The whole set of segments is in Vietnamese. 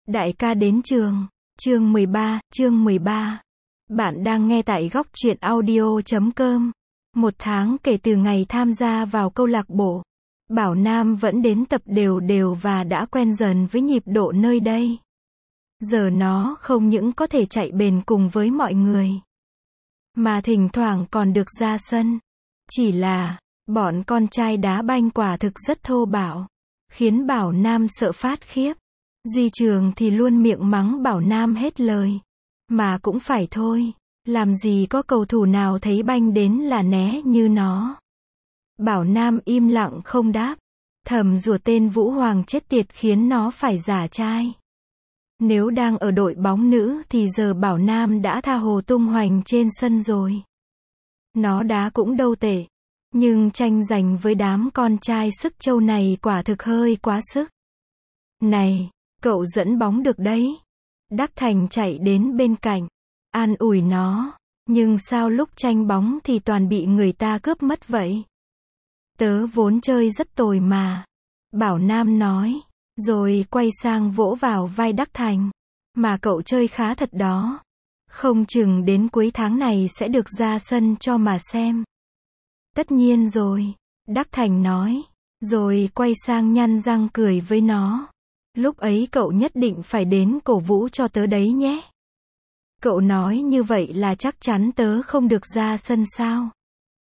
Đại ca đến trường. Chương 13. Bạn đang nghe tại góc truyện audio.com. Một tháng kể từ ngày tham gia vào câu lạc bộ, Bảo Nam vẫn đến tập đều đều và đã quen dần với nhịp độ nơi đây. Giờ nó không những có thể chạy bền cùng với mọi người, mà thỉnh thoảng còn được ra sân. Chỉ là, bọn con trai đá banh quả thực rất thô bạo, khiến Bảo Nam sợ phát khiếp. Duy Trường thì luôn miệng mắng Bảo Nam hết lời. Mà cũng phải thôi, làm gì có cầu thủ nào thấy banh đến là né như nó. Bảo Nam im lặng không đáp, thầm rủa tên Vũ Hoàng chết tiệt khiến nó phải giả trai. Nếu đang ở đội bóng nữ thì giờ Bảo Nam đã tha hồ tung hoành trên sân rồi. Nó đá cũng đâu tệ, nhưng tranh giành với đám con trai sức trâu này quả thực hơi quá sức. Này, cậu dẫn bóng được đấy. Đắc Thành chạy đến bên cạnh, an ủi nó, nhưng sao lúc tranh bóng thì toàn bị người ta cướp mất vậy? Tớ vốn chơi rất tồi mà. Bảo Nam nói, rồi quay sang vỗ vào vai Đắc Thành. Mà cậu chơi khá thật đó. Không chừng đến cuối tháng này sẽ được ra sân cho mà xem. Tất nhiên rồi, Đắc Thành nói, rồi quay sang nhăn răng cười với nó. Lúc ấy cậu nhất định phải đến cổ vũ cho tớ đấy nhé. Cậu nói như vậy là chắc chắn tớ không được ra sân sao?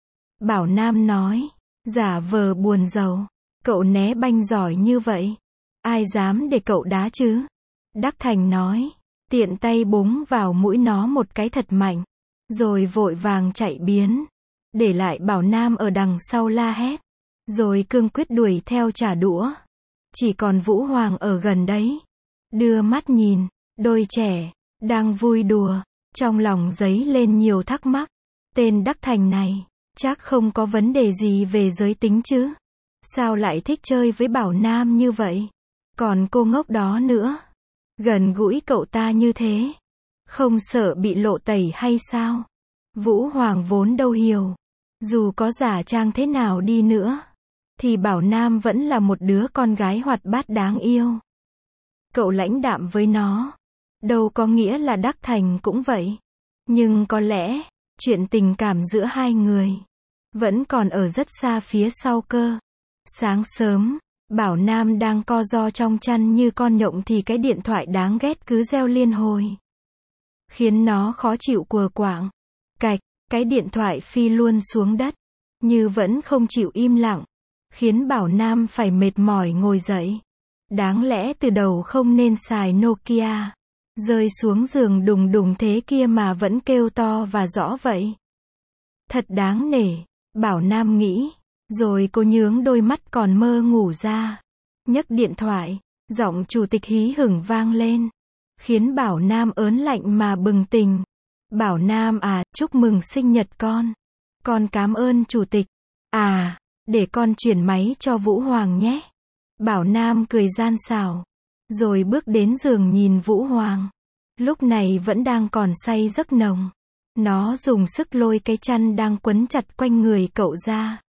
Bảo Nam nói, giả vờ buồn rầu. Cậu né banh giỏi như vậy, ai dám để cậu đá chứ? Đắc Thành nói, tiện tay búng vào mũi nó một cái thật mạnh, rồi vội vàng chạy biến, để lại Bảo Nam ở đằng sau la hét, rồi cương quyết đuổi theo trả đũa. Chỉ còn Vũ Hoàng ở gần đấy, đưa mắt nhìn, đôi trẻ đang vui đùa, trong lòng dấy lên nhiều thắc mắc. Tên Đắc Thành này, chắc không có vấn đề gì về giới tính chứ? Sao lại thích chơi với Bảo Nam như vậy? Còn cô ngốc đó nữa, gần gũi cậu ta như thế, không sợ bị lộ tẩy hay sao? Vũ Hoàng vốn đâu hiểu, dù có giả trang thế nào đi nữa, thì Bảo Nam vẫn là một đứa con gái hoạt bát đáng yêu. Cậu lãnh đạm với nó, đâu có nghĩa là Đắc Thành cũng vậy. Nhưng có lẽ, chuyện tình cảm giữa hai người vẫn còn ở rất xa phía sau cơ. Sáng sớm, Bảo Nam đang co ro trong chăn như con nhộng thì cái điện thoại đáng ghét cứ reo liên hồi, khiến nó khó chịu quờ quạng. Cạch, cái điện thoại phi luôn xuống đất, như vẫn không chịu im lặng, khiến Bảo Nam phải mệt mỏi ngồi dậy. Đáng lẽ từ đầu không nên xài Nokia, rơi xuống giường đùng đùng thế kia mà vẫn kêu to và rõ vậy. Thật đáng nể, Bảo Nam nghĩ, rồi cô nhướng đôi mắt còn mơ ngủ ra, nhấc điện thoại, giọng chủ tịch hí hửng vang lên, khiến Bảo Nam ớn lạnh mà bừng tỉnh. Bảo Nam à, chúc mừng sinh nhật con. Con cảm ơn chủ tịch. À, để con chuyển máy cho Vũ Hoàng nhé. Bảo Nam cười gian xảo, rồi bước đến giường nhìn Vũ Hoàng. Lúc này vẫn đang còn say giấc nồng. Nó dùng sức lôi cái chăn đang quấn chặt quanh người cậu ra,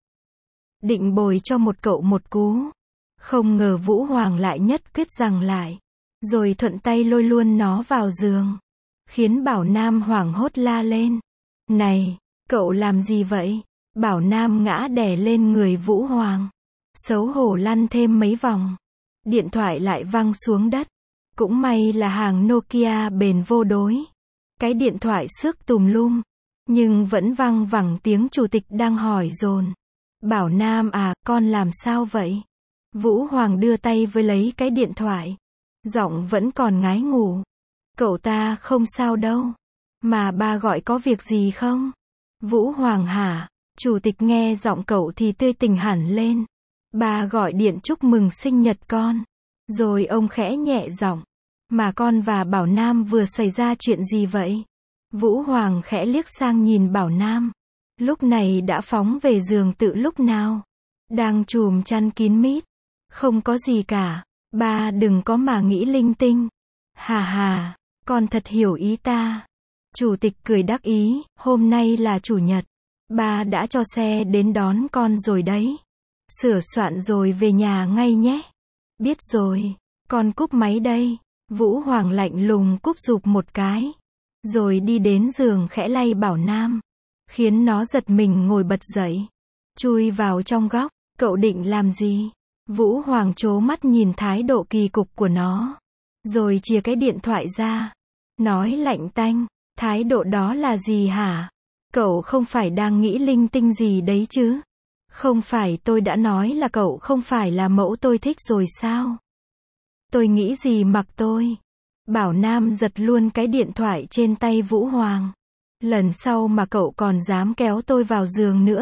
định bồi cho cậu một cú. Không ngờ Vũ Hoàng lại nhất quyết giằng lại, rồi thuận tay lôi luôn nó vào giường, khiến Bảo Nam hoảng hốt la lên. Này, cậu làm gì vậy? Bảo Nam ngã đè lên người Vũ Hoàng, xấu hổ lăn thêm mấy vòng. Điện thoại lại văng xuống đất. Cũng may là hàng Nokia bền vô đối. Cái điện thoại xước tùm lum, nhưng vẫn văng vẳng tiếng chủ tịch đang hỏi dồn. Bảo Nam à, con làm sao vậy? Vũ Hoàng đưa tay với lấy cái điện thoại, giọng vẫn còn ngái ngủ. Cậu ta không sao đâu. Mà ba gọi có việc gì không? Vũ Hoàng hả? Chủ tịch nghe giọng cậu thì tươi tỉnh hẳn lên. Ba gọi điện chúc mừng sinh nhật con. Rồi ông khẽ nhẹ giọng. Mà con và Bảo Nam vừa xảy ra chuyện gì vậy? Vũ Hoàng khẽ liếc sang nhìn Bảo Nam. Lúc này đã phóng về giường tự lúc nào. Đang chùm chăn kín mít. Không có gì cả. Ba đừng có mà nghĩ linh tinh. Hà hà, con thật hiểu ý ta. Chủ tịch cười đắc ý, hôm nay là chủ nhật. Ba đã cho xe đến đón con rồi đấy. Sửa soạn rồi về nhà ngay nhé. Biết rồi, con cúp máy đây. Vũ Hoàng lạnh lùng cúp sụp một cái. Rồi đi đến giường khẽ lay Bảo Nam. Khiến nó giật mình ngồi bật dậy. Chui vào trong góc. Cậu định làm gì? Vũ Hoàng trố mắt nhìn thái độ kỳ cục của nó. Rồi chìa cái điện thoại ra. Nói lạnh tanh. Thái độ đó là gì hả? Cậu không phải đang nghĩ linh tinh gì đấy chứ? Không phải tôi đã nói là cậu không phải là mẫu tôi thích rồi sao? Tôi nghĩ gì mặc tôi. Bảo Nam giật luôn cái điện thoại trên tay Vũ Hoàng. Lần sau mà cậu còn dám kéo tôi vào giường nữa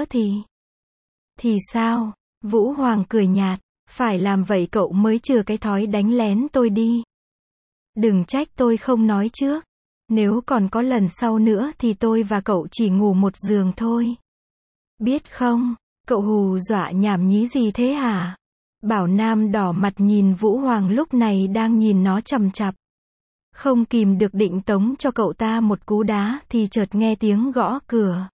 thì sao? Vũ Hoàng cười nhạt. Phải làm vậy cậu mới chừa cái thói đánh lén tôi đi. Đừng trách tôi không nói trước. Nếu còn có lần sau nữa thì tôi và cậu chỉ ngủ một giường thôi. Biết không? Cậu hù dọa nhảm nhí gì thế hả? Bảo Nam đỏ mặt nhìn Vũ Hoàng lúc này đang nhìn nó chằm chặp. Không kìm được định tống cho cậu ta một cú đá thì chợt nghe tiếng gõ cửa.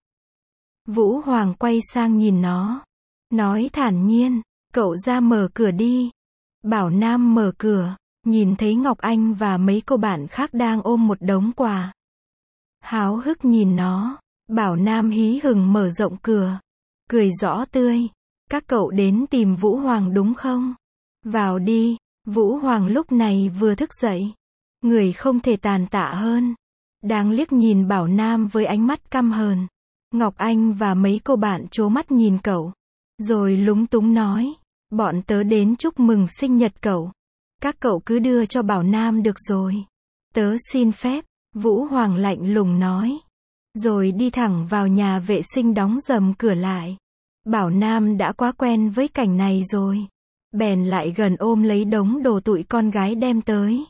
Vũ Hoàng quay sang nhìn nó. Nói thản nhiên, cậu ra mở cửa đi. Bảo Nam mở cửa, nhìn thấy Ngọc Anh và mấy cô bạn khác đang ôm một đống quà. Háo hức nhìn nó, Bảo Nam hí hửng mở rộng cửa. Cười rõ tươi. Các cậu đến tìm Vũ Hoàng đúng không? Vào đi. Vũ Hoàng lúc này vừa thức dậy. Người không thể tàn tạ hơn. Đang liếc nhìn Bảo Nam với ánh mắt căm hờn. Ngọc Anh và mấy cô bạn trố mắt nhìn cậu. Rồi lúng túng nói. Bọn tớ đến chúc mừng sinh nhật cậu. Các cậu cứ đưa cho Bảo Nam được rồi. Tớ xin phép. Vũ Hoàng lạnh lùng nói. Rồi đi thẳng vào nhà vệ sinh đóng rầm cửa lại. Bảo Nam đã quá quen với cảnh này rồi. Bèn lại gần ôm lấy đống đồ tụi con gái đem tới.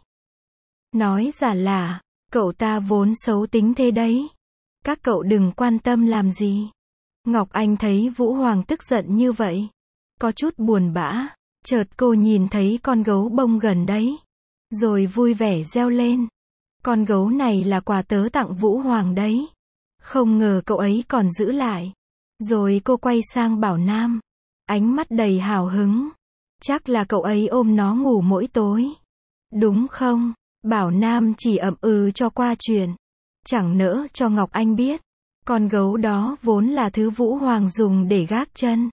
Nói giả là, cậu ta vốn xấu tính thế đấy. Các cậu đừng quan tâm làm gì. Ngọc Anh thấy Vũ Hoàng tức giận như vậy. Có chút buồn bã. Chợt cô nhìn thấy con gấu bông gần đấy. Rồi vui vẻ reo lên. Con gấu này là quà tớ tặng Vũ Hoàng đấy. Không ngờ cậu ấy còn giữ lại. Rồi cô quay sang Bảo Nam. Ánh mắt đầy hào hứng. Chắc là cậu ấy ôm nó ngủ mỗi tối. Đúng không? Bảo Nam chỉ ậm ừ cho qua chuyện. Chẳng nỡ cho Ngọc Anh biết. Con gấu đó vốn là thứ Vũ Hoàng dùng để gác chân.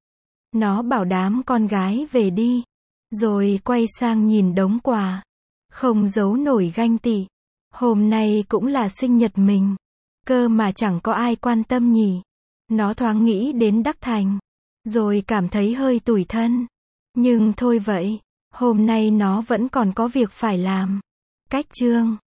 Nó bảo đám con gái về đi. Rồi quay sang nhìn đống quà. Không giấu nổi ganh tị. Hôm nay cũng là sinh nhật mình. Cơ mà chẳng có ai quan tâm nhỉ. Nó thoáng nghĩ đến Đắc Thành. Rồi cảm thấy hơi tủi thân. Nhưng thôi vậy. Hôm nay nó vẫn còn có việc phải làm. Cách chương